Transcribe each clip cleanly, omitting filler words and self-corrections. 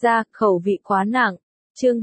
ra, khẩu vị quá nặng. Chương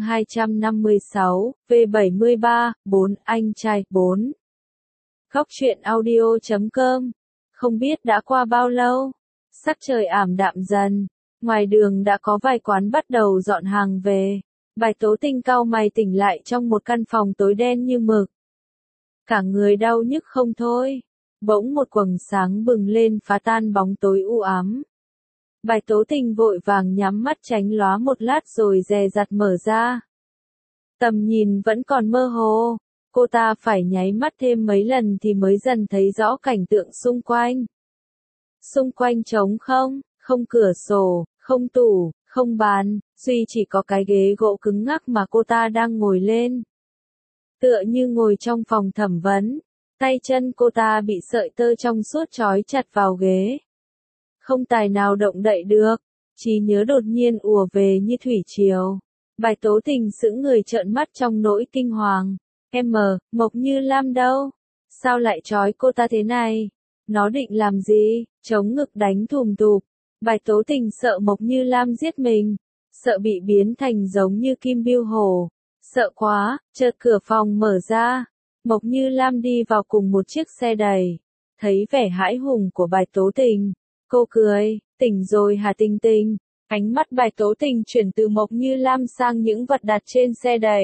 256, V73, 4, anh trai, 4. Góc truyện audio.com. Không biết đã qua bao lâu, sắc trời ảm đạm dần, ngoài đường đã có vài quán bắt đầu dọn hàng về. Bài Tố Tình cau mày tỉnh lại trong một căn phòng tối đen như mực. Cả người đau nhức không thôi, bỗng một quầng sáng bừng lên phá tan bóng tối u ám. Bài Tố Tình vội vàng nhắm mắt tránh lóa một lát rồi dè dặt mở ra. Tầm nhìn vẫn còn mơ hồ, cô ta phải nháy mắt thêm mấy lần thì mới dần thấy rõ cảnh tượng xung quanh. Xung quanh trống không, không cửa sổ, không tủ, không bàn, duy chỉ có cái ghế gỗ cứng ngắc mà cô ta đang ngồi lên. Tựa như ngồi trong phòng thẩm vấn, tay chân cô ta bị sợi tơ trong suốt trói chặt vào ghế. Không tài nào động đậy được, trí nhớ đột nhiên ùa về như thủy triều. Bài Tố Tình sững người trợn mắt trong nỗi kinh hoàng. Mộc Như Lam đâu? Sao lại trói cô ta thế này? Nó định làm gì? Chống ngực đánh thùm thụp. Bài Tố Tình sợ Mộc Như Lam giết mình, sợ bị biến thành giống như Kim Biêu Hổ. Sợ quá, chợt cửa phòng mở ra. Mộc Như Lam đi vào cùng một chiếc xe đầy. Thấy vẻ hãi hùng của Bài Tố Tình, cô cười, tỉnh rồi hả Tình Tình? Ánh mắt Bài Tố Tình chuyển từ Mộc Như Lam sang những vật đặt trên xe đầy.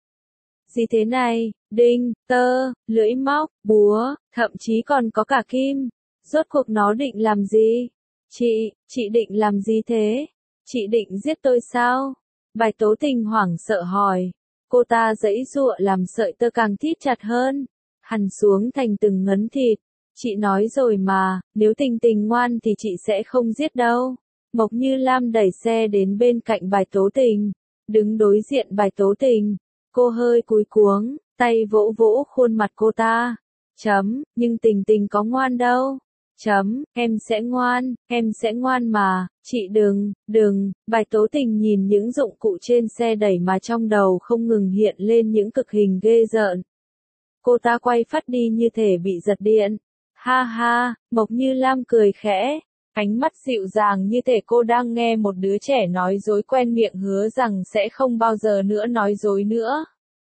Gì thế này? Đinh, tơ, lưỡi móc, búa, thậm chí còn có cả kim. Rốt cuộc nó định làm gì? Chị định làm gì thế? Chị định giết tôi sao? Bài Tố Tình hoảng sợ hỏi. Cô ta giãy giụa làm sợi tơ càng thít chặt hơn, hằn xuống thành từng ngấn thịt. Chị nói rồi mà, nếu Tình Tình ngoan thì chị sẽ không giết đâu. Mộc Như Lam đẩy xe đến bên cạnh Bài Tố Tình, đứng đối diện Bài Tố Tình. Cô hơi cúi cuống, tay vỗ vỗ khuôn mặt cô ta. Nhưng Tình Tình có ngoan đâu. Em sẽ ngoan mà, chị đừng. Bài Tố Tình nhìn những dụng cụ trên xe đẩy mà trong đầu không ngừng hiện lên những cực hình ghê rợn. Cô ta quay phắt đi như thể bị giật điện. Ha ha, Mộc Như Lam cười khẽ, ánh mắt dịu dàng như thể cô đang nghe một đứa trẻ nói dối quen miệng hứa rằng sẽ không bao giờ nữa nói dối nữa.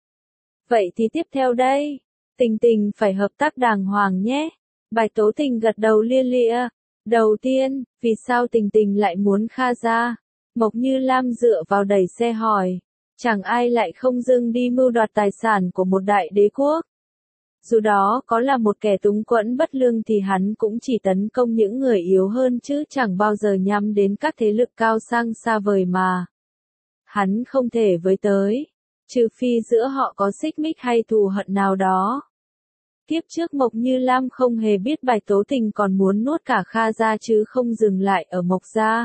Vậy thì tiếp theo đây, Tình Tình phải hợp tác đàng hoàng nhé. Bài Tố Tình gật đầu lia lịa. Đầu tiên, vì sao Tình Tình lại muốn Kha ra? Mộc Như Lam dựa vào đẩy xe hỏi. Chẳng ai lại không dưng đi mưu đoạt tài sản của một đại đế quốc. Dù đó có là một kẻ túng quẫn bất lương thì hắn cũng chỉ tấn công những người yếu hơn chứ chẳng bao giờ nhắm đến các thế lực cao sang xa vời mà. Hắn không thể với tới, trừ phi giữa họ có xích mích hay thù hận nào đó. Kiếp trước Mộc Như Lam không hề biết Bài Tố Tình còn muốn nuốt cả Kha ra chứ không dừng lại ở Mộc gia.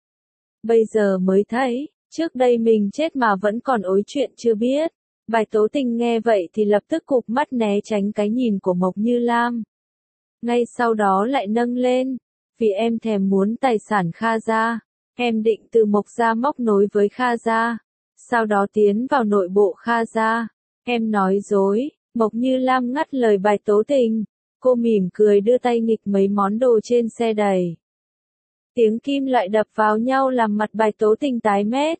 Bây giờ mới thấy, trước đây mình chết mà vẫn còn ối chuyện chưa biết. Bài Tố Tình nghe vậy thì lập tức cụp mắt né tránh cái nhìn của Mộc Như Lam. Ngay sau đó lại nâng lên, vì em thèm muốn tài sản Kha gia, em định từ Mộc gia móc nối với Kha gia, sau đó tiến vào nội bộ Kha gia. Em nói dối. Mộc Như Lam ngắt lời Bài Tố Tình. Cô mỉm cười đưa tay nghịch mấy món đồ trên xe đầy. Tiếng kim loại đập vào nhau làm mặt Bài Tố Tình tái mét.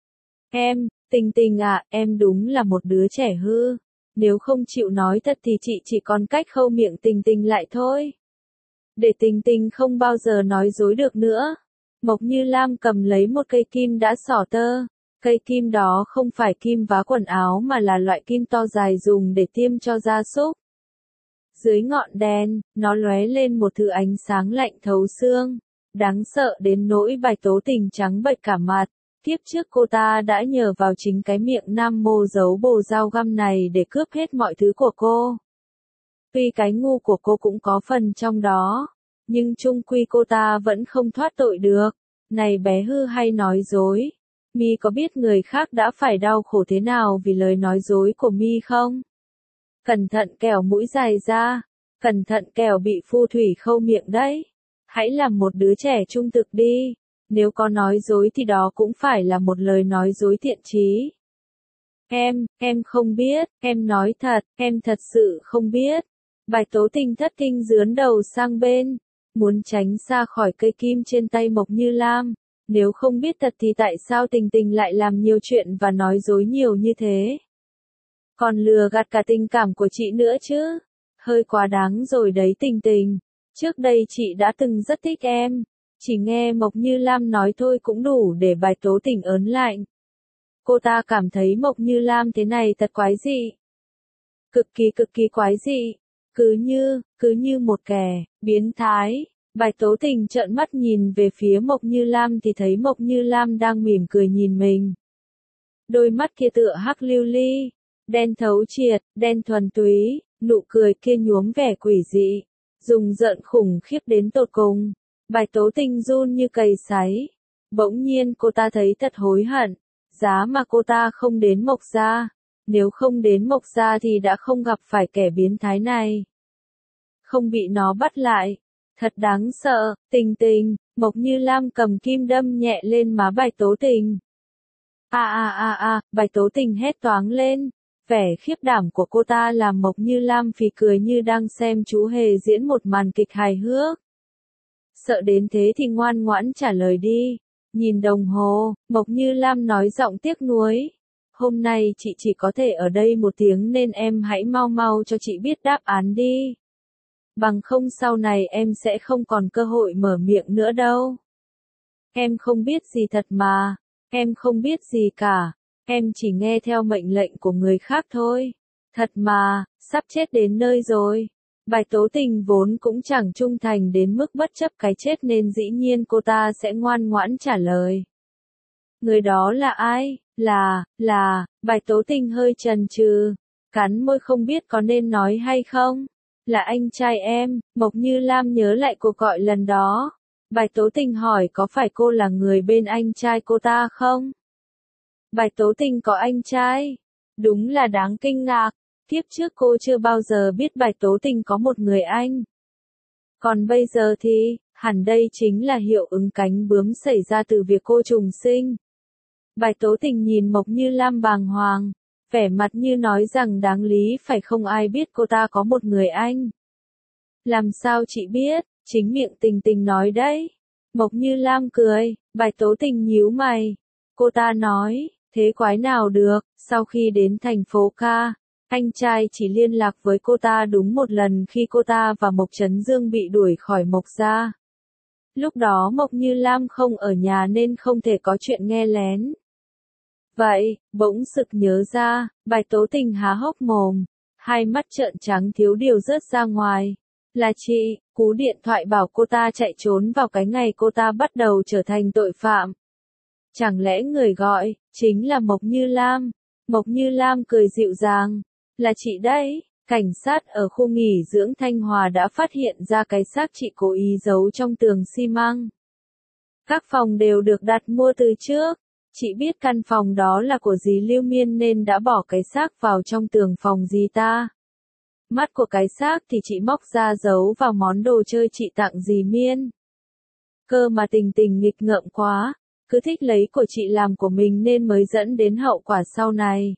Tình Tình à, em đúng là một đứa trẻ hư. Nếu không chịu nói thật thì chị chỉ còn cách khâu miệng Tình Tình lại thôi. Để Tình Tình không bao giờ nói dối được nữa. Mộc Như Lam cầm lấy một cây kim đã xỏ tơ. Cây kim đó không phải kim vá quần áo mà là loại kim to dài dùng để tiêm cho gia súc. Dưới ngọn đèn, nó lóe lên một thứ ánh sáng lạnh thấu xương, đáng sợ đến nỗi Bài Tố Tình trắng bệch cả mặt. Kiếp trước cô ta đã nhờ vào chính cái miệng nam mô giấu bồ dao găm này để cướp hết mọi thứ của cô. Tuy cái ngu của cô cũng có phần trong đó, nhưng chung quy cô ta vẫn không thoát tội được. Này bé hư hay nói dối. Mi có biết người khác đã phải đau khổ thế nào vì lời nói dối của Mi không? Cẩn thận kẻo mũi dài ra, cẩn thận kẻo bị phù thủy khâu miệng đấy. Hãy làm một đứa trẻ trung thực đi, nếu có nói dối thì đó cũng phải là một lời nói dối thiện chí. Em không biết, em nói thật, em thật sự không biết. Bài Tố Tình thất kinh dướn đầu sang bên, muốn tránh xa khỏi cây kim trên tay Mộc Như Lam. Nếu không biết thật thì tại sao Tình Tình lại làm nhiều chuyện và nói dối nhiều như thế? Còn lừa gạt cả tình cảm của chị nữa chứ? Hơi quá đáng rồi đấy Tình Tình. Trước đây chị đã từng rất thích em. Chỉ nghe Mộc Như Lam nói thôi cũng đủ để Bạch Tố Tình ớn lạnh. Cô ta cảm thấy Mộc Như Lam thế này thật quái dị. Cực kỳ quái dị. Cứ như một kẻ, biến thái. Bạch Tố Tình trợn mắt nhìn về phía Mộc Như Lam thì thấy Mộc Như Lam đang mỉm cười nhìn mình. Đôi mắt kia tựa hắc lưu ly, đen thấu triệt, đen thuần túy, nụ cười kia nhuốm vẻ quỷ dị, rùng rợn khủng khiếp đến tột cùng. Bạch Tố Tình run như cầy sấy. Bỗng nhiên cô ta thấy thật hối hận, giá mà cô ta không đến Mộc gia, nếu không đến Mộc gia thì đã không gặp phải kẻ biến thái này. Không bị nó bắt lại. Thật đáng sợ, Tình Tình. Mộc Như Lam cầm kim đâm nhẹ lên má Bạch Tố Tình. Bạch Tố Tình hét toáng lên. Vẻ khiếp đảm của cô ta làm Mộc Như Lam phì cười như đang xem chú hề diễn một màn kịch hài hước. Sợ đến thế thì ngoan ngoãn trả lời đi. Nhìn đồng hồ, Mộc Như Lam nói giọng tiếc nuối. Hôm nay chị chỉ có thể ở đây 1 tiếng nên em hãy mau mau cho chị biết đáp án đi. Bằng không sau này em sẽ không còn cơ hội mở miệng nữa đâu. Em không biết gì thật mà. Em không biết gì cả. Em chỉ nghe theo mệnh lệnh của người khác thôi. Thật mà, sắp chết đến nơi rồi. Bạch Tố Tình vốn cũng chẳng trung thành đến mức bất chấp cái chết nên dĩ nhiên cô ta sẽ ngoan ngoãn trả lời. Người đó là ai? Bạch Tố Tình hơi chần chừ, cắn môi không biết có nên nói hay không. Là anh trai em. Mộc Như Lam nhớ lại cuộc gọi lần đó. Bạch Tố Tình hỏi có phải cô là người bên anh trai cô ta không? Bạch Tố Tình có anh trai? Đúng là đáng kinh ngạc. Kiếp trước cô chưa bao giờ biết Bạch Tố Tình có một người anh. Còn bây giờ thì, hẳn đây chính là hiệu ứng cánh bướm xảy ra từ việc cô trùng sinh. Bạch Tố Tình nhìn Mộc Như Lam bàng hoàng, vẻ mặt như nói rằng đáng lý phải không ai biết cô ta có một người anh. Làm sao chị biết, chính miệng Tình Tình nói đấy. Mộc Như Lam cười, Bạch Tố Tình nhíu mày. Cô ta nói, thế quái nào được, sau khi đến thành phố ca, anh trai chỉ liên lạc với cô ta đúng 1 lần khi cô ta và Mộc Trấn Dương bị đuổi khỏi Mộc gia. Lúc đó Mộc Như Lam không ở nhà nên không thể có chuyện nghe lén. Vậy, bỗng sực nhớ ra, Bạch Tố Tình há hốc mồm, hai mắt trợn trắng thiếu điều rớt ra ngoài. Là chị, cú điện thoại bảo cô ta chạy trốn vào cái ngày cô ta bắt đầu trở thành tội phạm. Chẳng lẽ người gọi, chính là Mộc Như Lam? Mộc Như Lam cười dịu dàng. Là chị đấy, cảnh sát ở khu nghỉ dưỡng Thanh Hòa đã phát hiện ra cái xác chị cố ý giấu trong tường xi măng. Các phòng đều được đặt mua từ trước. Chị biết căn phòng đó là của dì Lưu Miên nên đã bỏ cái xác vào trong tường phòng dì ta. Mắt của cái xác thì chị móc ra giấu vào món đồ chơi chị tặng dì Miên. Cơ mà Tình Tình nghịch ngợm quá, cứ thích lấy của chị làm của mình nên mới dẫn đến hậu quả sau này.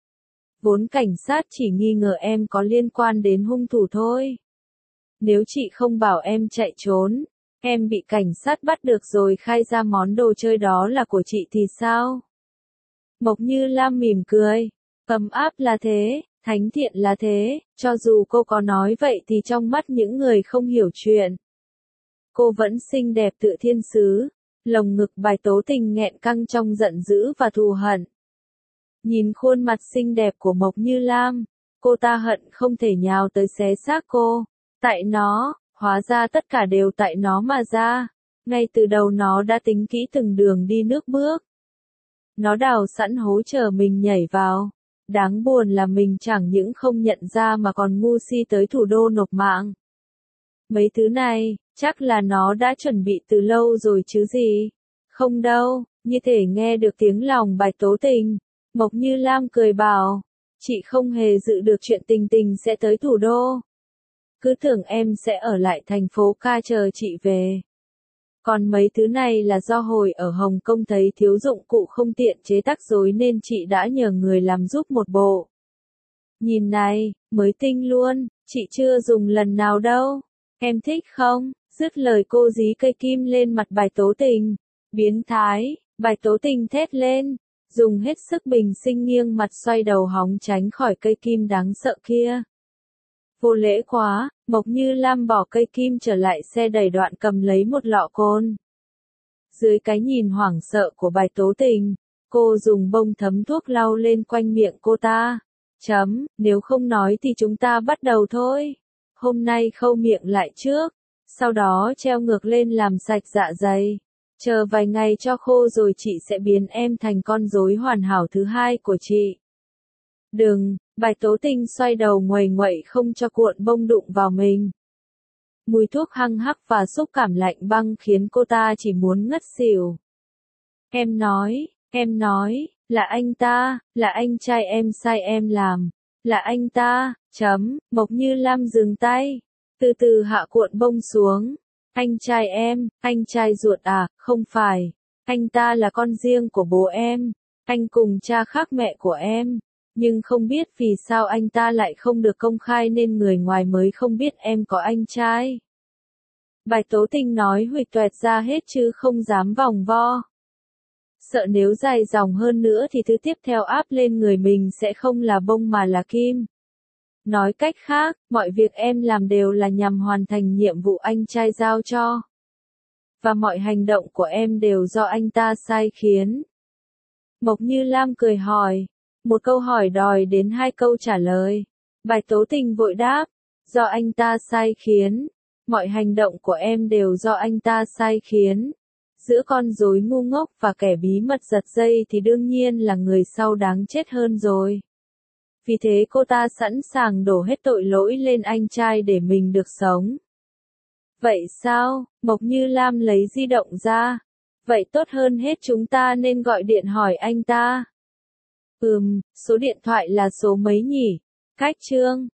Vốn cảnh sát chỉ nghi ngờ em có liên quan đến hung thủ thôi. Nếu chị không bảo em chạy trốn, em bị cảnh sát bắt được rồi khai ra món đồ chơi đó là của chị thì sao? Mộc Như Lam mỉm cười, ấm áp là thế, thánh thiện là thế, cho dù cô có nói vậy thì trong mắt những người không hiểu chuyện. Cô vẫn xinh đẹp tựa thiên sứ, lồng ngực Bạch Tố Tình nghẹn căng trong giận dữ và thù hận. Nhìn khuôn mặt xinh đẹp của Mộc Như Lam, cô ta hận không thể nhào tới xé xác cô. Tại nó, hóa ra tất cả đều tại nó mà ra. Ngay từ đầu nó đã tính kỹ từng đường đi nước bước. Nó đào sẵn hố chờ mình nhảy vào. Đáng buồn là mình chẳng những không nhận ra mà còn ngu si tới thủ đô nộp mạng. Mấy thứ này, chắc là nó đã chuẩn bị từ lâu rồi chứ gì. Không đâu, như thể nghe được tiếng lòng Bạch Tố Tình. Mộc Như Lam cười bảo, chị không hề dự được chuyện Tình Tình sẽ tới thủ đô. Cứ tưởng em sẽ ở lại thành phố ca chờ chị về. Còn mấy thứ này là do hồi ở Hồng Kông thấy thiếu dụng cụ không tiện chế tác rối nên chị đã nhờ người làm giúp một bộ. Nhìn này, mới tinh luôn, chị chưa dùng lần nào đâu. Em thích không? Dứt lời cô dí cây kim lên mặt Bạch Tố Tình. Biến thái, Bạch Tố Tình thét lên, dùng hết sức bình sinh nghiêng mặt xoay đầu hóng tránh khỏi cây kim đáng sợ kia. Vô lễ quá, Mộc Như Lam bỏ cây kim trở lại xe đẩy đoạn cầm lấy một lọ côn. Dưới cái nhìn hoảng sợ của Bạch Tố Tình, cô dùng bông thấm thuốc lau lên quanh miệng cô ta. Nếu không nói thì chúng ta bắt đầu thôi. Hôm nay khâu miệng lại trước, sau đó treo ngược lên làm sạch dạ dày. Chờ vài ngày cho khô rồi chị sẽ biến em thành con rối hoàn hảo thứ hai của chị. Đừng, Bạch Tố Tình xoay đầu nguầy nguậy không cho cuộn bông đụng vào mình. Mùi thuốc hăng hắc và xúc cảm lạnh băng khiến cô ta chỉ muốn ngất xỉu. Em nói, là anh ta, là anh trai em sai em làm, là anh ta, Mộc Như Lam dừng tay, từ từ hạ cuộn bông xuống. Anh trai ruột à, không phải, anh ta là con riêng của bố em, anh cùng cha khác mẹ của em, nhưng không biết vì sao anh ta lại không được công khai nên người ngoài mới không biết em có anh trai. Bạch Tố Tình nói huỵch toẹt ra hết chứ không dám vòng vo. Sợ nếu dài dòng hơn nữa thì thứ tiếp theo áp lên người mình sẽ không là bông mà là kim. Nói cách khác, mọi việc em làm đều là nhằm hoàn thành nhiệm vụ anh trai giao cho. Và mọi hành động của em đều do anh ta sai khiến. Mộc Như Lam cười hỏi. Một câu hỏi đòi đến hai câu trả lời. Bạch Tố Tình vội đáp. Do anh ta sai khiến. Mọi hành động của em đều do anh ta sai khiến. Giữa con rối ngu ngốc và kẻ bí mật giật dây thì đương nhiên là người sau đáng chết hơn rồi. Vì thế cô ta sẵn sàng đổ hết tội lỗi lên anh trai để mình được sống. Vậy sao? Mộc Như Lam lấy di động ra. Vậy tốt hơn hết chúng ta nên gọi điện hỏi anh ta. Số điện thoại là số mấy nhỉ? Cách chương